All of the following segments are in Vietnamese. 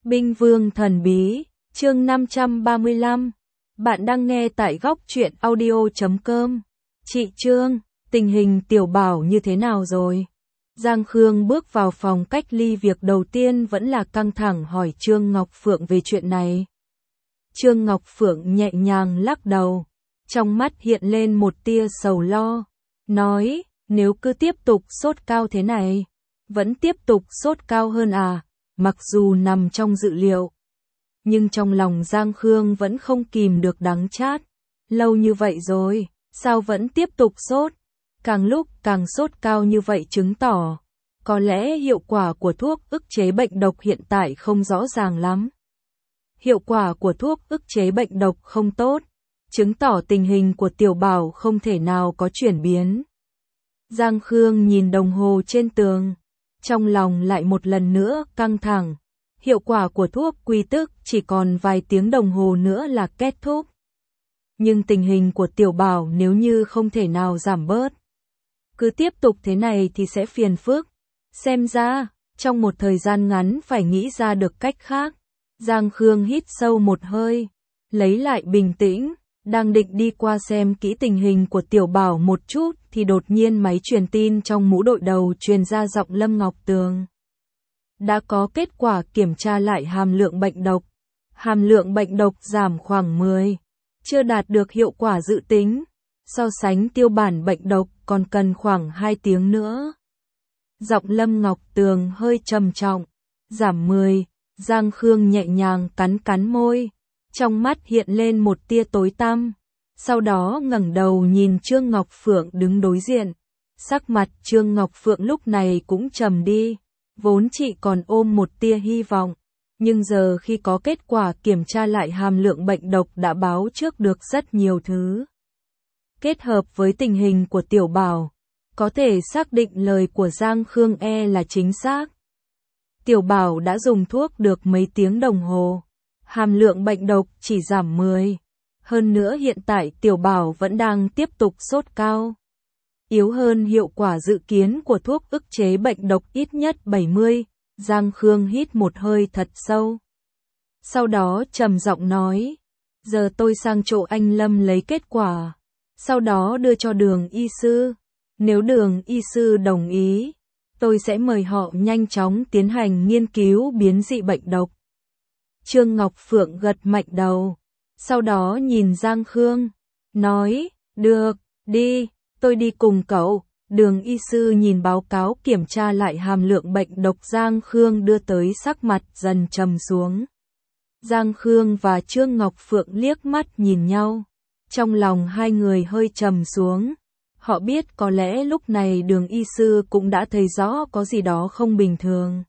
Binh Vương Thần Bí, chương 535. Bạn đang nghe tại góc truyện audio.com. Chị Trương, tình hình Tiểu Bảo như thế nào rồi? Giang Khương bước vào phòng cách ly, việc đầu tiên vẫn là căng thẳng hỏi Trương Ngọc Phượng về chuyện này. Trương Ngọc Phượng nhẹ nhàng lắc đầu, trong mắt hiện lên một tia sầu lo, nói, nếu cứ tiếp tục sốt cao thế này, vẫn tiếp tục sốt cao hơn à? Mặc dù nằm trong dự liệu, nhưng trong lòng Giang Khương vẫn không kìm được đắng chát. Lâu như vậy rồi, sao vẫn tiếp tục sốt? Càng lúc càng sốt cao như vậy chứng tỏ, có lẽ hiệu quả của thuốc ức chế bệnh độc hiện tại không rõ ràng lắm. Hiệu quả của thuốc ức chế bệnh độc không tốt, chứng tỏ tình hình của Tiểu Bảo không thể nào có chuyển biến. Giang Khương nhìn đồng hồ trên tường, trong lòng lại một lần nữa căng thẳng. Hiệu quả của thuốc quy tức chỉ còn vài tiếng đồng hồ nữa là kết thúc. Nhưng tình hình của Tiểu Bảo nếu như không thể nào giảm bớt, cứ tiếp tục thế này thì sẽ phiền phức. Xem ra, trong một thời gian ngắn phải nghĩ ra được cách khác. Giang Khương hít sâu một hơi, lấy lại bình tĩnh, đang định đi qua xem kỹ tình hình của Tiểu Bảo một chút thì đột nhiên máy truyền tin trong mũ đội đầu truyền ra giọng Lâm Ngọc Tường. Đã có kết quả kiểm tra lại hàm lượng bệnh độc. Hàm lượng bệnh độc giảm khoảng 10, chưa đạt được hiệu quả dự tính. So sánh tiêu bản bệnh độc còn cần khoảng 2 tiếng nữa. Giọng Lâm Ngọc Tường hơi trầm trọng, giảm 10, Giang Khương nhẹ nhàng cắn cắn môi, trong mắt hiện lên một tia tối tăm, sau đó ngẩng đầu nhìn Trương Ngọc Phượng đứng đối diện. Sắc mặt Trương Ngọc Phượng lúc này cũng trầm đi, vốn chị còn ôm một tia hy vọng, nhưng giờ khi có kết quả kiểm tra lại hàm lượng bệnh độc đã báo trước được rất nhiều thứ. Kết hợp với tình hình của Tiểu Bảo, có thể xác định lời của Giang Khương là chính xác. Tiểu Bảo đã dùng thuốc được mấy tiếng đồng hồ, hàm lượng bệnh độc chỉ giảm 10. Hơn nữa hiện tại Tiểu Bảo vẫn đang tiếp tục sốt cao. Yếu hơn hiệu quả dự kiến của thuốc ức chế bệnh độc ít nhất 70. Giang Khương hít một hơi thật sâu. Sau đó trầm giọng nói, giờ tôi sang chỗ anh Lâm lấy kết quả, sau đó đưa cho Đường y sư. Nếu Đường y sư đồng ý, tôi sẽ mời họ nhanh chóng tiến hành nghiên cứu biến dị bệnh độc. Trương Ngọc Phượng gật mạnh đầu, sau đó nhìn Giang Khương, nói, được, đi, tôi đi cùng cậu. Đường y sư nhìn báo cáo kiểm tra lại hàm lượng bệnh độc Giang Khương đưa tới, sắc mặt dần trầm xuống. Giang Khương và Trương Ngọc Phượng liếc mắt nhìn nhau, trong lòng hai người hơi trầm xuống. Họ biết có lẽ lúc này Đường y sư cũng đã thấy rõ có gì đó không bình thường.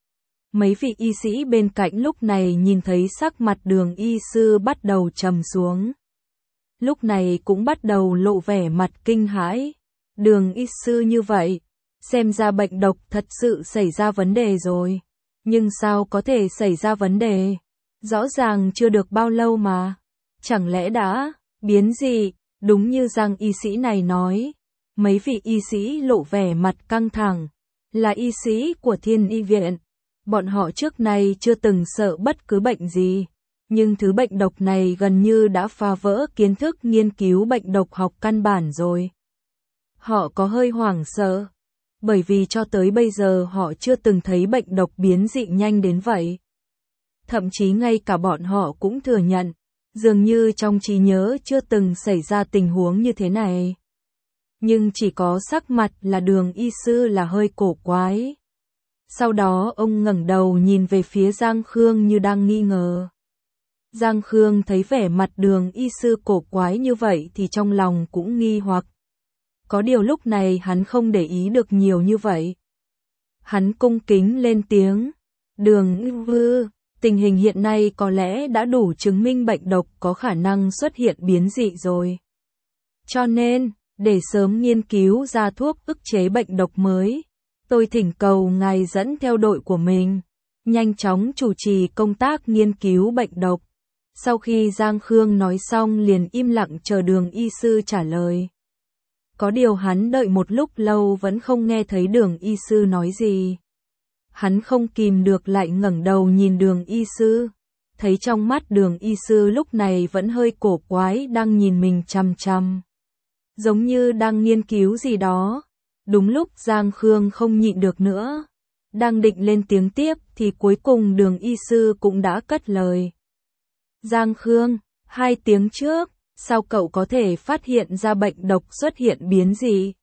Mấy vị y sĩ bên cạnh lúc này nhìn thấy sắc mặt Đường y sư bắt đầu trầm xuống, lúc này cũng bắt đầu lộ vẻ mặt kinh hãi. Đường y sư như vậy, xem ra bệnh độc thật sự xảy ra vấn đề rồi. Nhưng sao có thể xảy ra vấn đề? Rõ ràng chưa được bao lâu mà. Chẳng lẽ đã biến dị? Đúng như Giang y sĩ này nói. Mấy vị y sĩ lộ vẻ mặt căng thẳng, là y sĩ của Thiên Y Viện. Bọn họ trước nay chưa từng sợ bất cứ bệnh gì. Nhưng thứ bệnh độc này gần như đã phá vỡ kiến thức nghiên cứu bệnh độc học căn bản rồi. Họ có hơi hoảng sợ, bởi vì cho tới bây giờ họ chưa từng thấy bệnh độc biến dị nhanh đến vậy. Thậm chí ngay cả bọn họ cũng thừa nhận, dường như trong trí nhớ chưa từng xảy ra tình huống như thế này. Nhưng chỉ có sắc mặt là Đường y sư là hơi cổ quái. Sau đó ông ngẩng đầu nhìn về phía Giang Khương như đang nghi ngờ. Giang Khương thấy vẻ mặt Đường y sư cổ quái như vậy thì trong lòng cũng nghi hoặc. Có điều lúc này hắn không để ý được nhiều như vậy. Hắn cung kính lên tiếng, Đường y sư, tình hình hiện nay có lẽ đã đủ chứng minh bệnh độc có khả năng xuất hiện biến dị rồi. Cho nên, để sớm nghiên cứu ra thuốc ức chế bệnh độc mới, tôi thỉnh cầu ngài dẫn theo đội của mình, nhanh chóng chủ trì công tác nghiên cứu bệnh độc. Sau khi Giang Khương nói xong liền im lặng chờ Đường y sư trả lời. Có điều hắn đợi một lúc lâu vẫn không nghe thấy Đường y sư nói gì. Hắn không kìm được lại ngẩng đầu nhìn Đường y sư. Thấy trong mắt Đường y sư lúc này vẫn hơi cổ quái đang nhìn mình chằm chằm. Giống như đang nghiên cứu gì đó. Đúng lúc Giang Khương không nhịn được nữa. Đang định lên tiếng tiếp thì cuối cùng Đường y sư cũng đã cất lời. Giang Khương, 2 tiếng trước, sao cậu có thể phát hiện ra bệnh độc xuất hiện biến gì?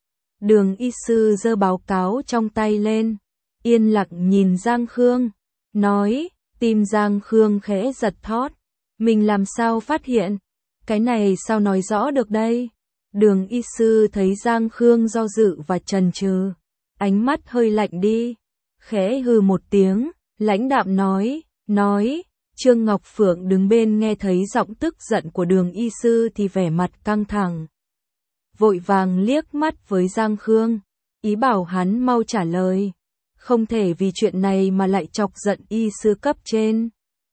Đường y sư giơ báo cáo trong tay lên, yên lặng nhìn Giang Khương, nói, tim Giang Khương khẽ giật thót. Mình làm sao phát hiện? Cái này sao nói rõ được đây? Đường y sư thấy Giang Khương do dự và chần chừ, ánh mắt hơi lạnh đi, khẽ hừ một tiếng, lãnh đạm nói, Trương Ngọc Phượng đứng bên nghe thấy giọng tức giận của Đường y sư thì vẻ mặt căng thẳng. Vội vàng liếc mắt với Giang Khương, ý bảo hắn mau trả lời. Không thể vì chuyện này mà lại chọc giận y sư cấp trên.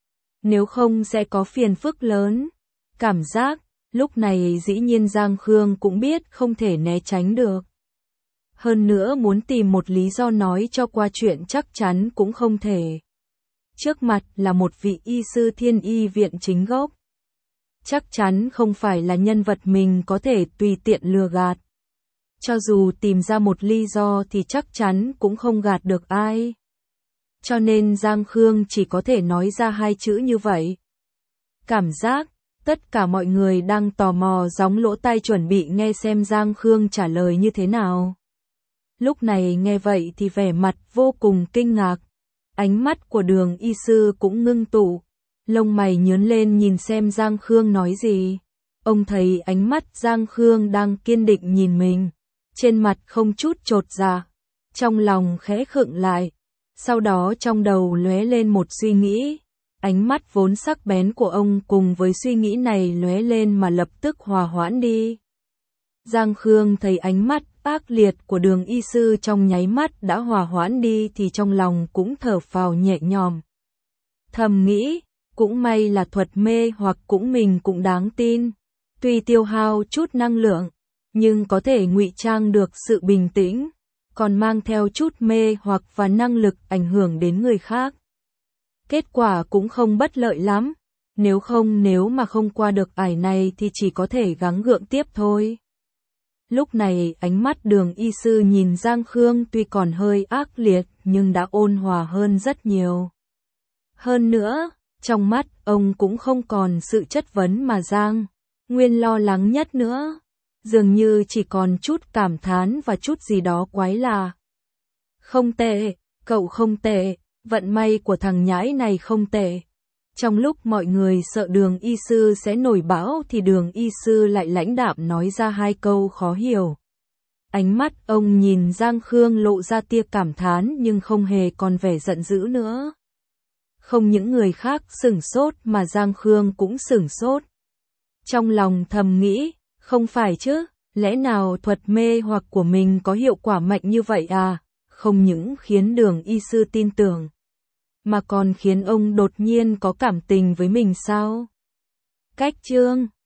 Nếu không sẽ có phiền phức lớn. Cảm giác, lúc này dĩ nhiên Giang Khương cũng biết không thể né tránh được. Hơn nữa muốn tìm một lý do nói cho qua chuyện chắc chắn cũng không thể. Trước mặt là một vị y sư Thiên Y viện chính gốc. Chắc chắn không phải là nhân vật mình có thể tùy tiện lừa gạt. Cho dù tìm ra một lý do thì chắc chắn cũng không gạt được ai. Cho nên Giang Khương chỉ có thể nói ra 2 chữ như vậy. Cảm giác, tất cả mọi người đang tò mò gióng lỗ tai chuẩn bị nghe xem Giang Khương trả lời như thế nào. Lúc này nghe vậy thì vẻ mặt vô cùng kinh ngạc. Ánh mắt của Đường y sư cũng ngưng tụ. Lông mày nhướng lên nhìn xem Giang Khương nói gì. Ông thấy ánh mắt Giang Khương đang kiên định nhìn mình. Trên mặt không chút chột dạ. Trong lòng khẽ khựng lại. Sau đó trong đầu lóe lên một suy nghĩ. Ánh mắt vốn sắc bén của ông cùng với suy nghĩ này lóe lên mà lập tức hòa hoãn đi. Giang Khương thấy ánh mắt ác liệt của Đường y sư trong nháy mắt đã hòa hoãn đi thì trong lòng cũng thở phào nhẹ nhõm. Thầm nghĩ, cũng may là thuật mê hoặc cũng mình cũng đáng tin. Tuy tiêu hao chút năng lượng, nhưng có thể ngụy trang được sự bình tĩnh, còn mang theo chút mê hoặc và năng lực ảnh hưởng đến người khác. Kết quả cũng không bất lợi lắm, nếu mà không qua được ải này thì chỉ có thể gắng gượng tiếp thôi. Lúc này ánh mắt Đường y sư nhìn Giang Khương tuy còn hơi ác liệt nhưng đã ôn hòa hơn rất nhiều. Hơn nữa, trong mắt ông cũng không còn sự chất vấn mà Giang Nguyên lo lắng nhất nữa. Dường như chỉ còn chút cảm thán và chút gì đó quái lạ. Không tệ, cậu không tệ, vận may của thằng nhãi này không tệ. Trong lúc mọi người sợ Đường y sư sẽ nổi bão thì Đường y sư lại lãnh đạm nói ra 2 câu khó hiểu. Ánh mắt ông nhìn Giang Khương lộ ra tia cảm thán nhưng không hề còn vẻ giận dữ nữa. Không những người khác sửng sốt mà Giang Khương cũng sửng sốt. Trong lòng thầm nghĩ, không phải chứ, lẽ nào thuật mê hoặc của mình có hiệu quả mạnh như vậy à? Không những khiến Đường y sư tin tưởng, mà còn khiến ông đột nhiên có cảm tình với mình sao? Cách chương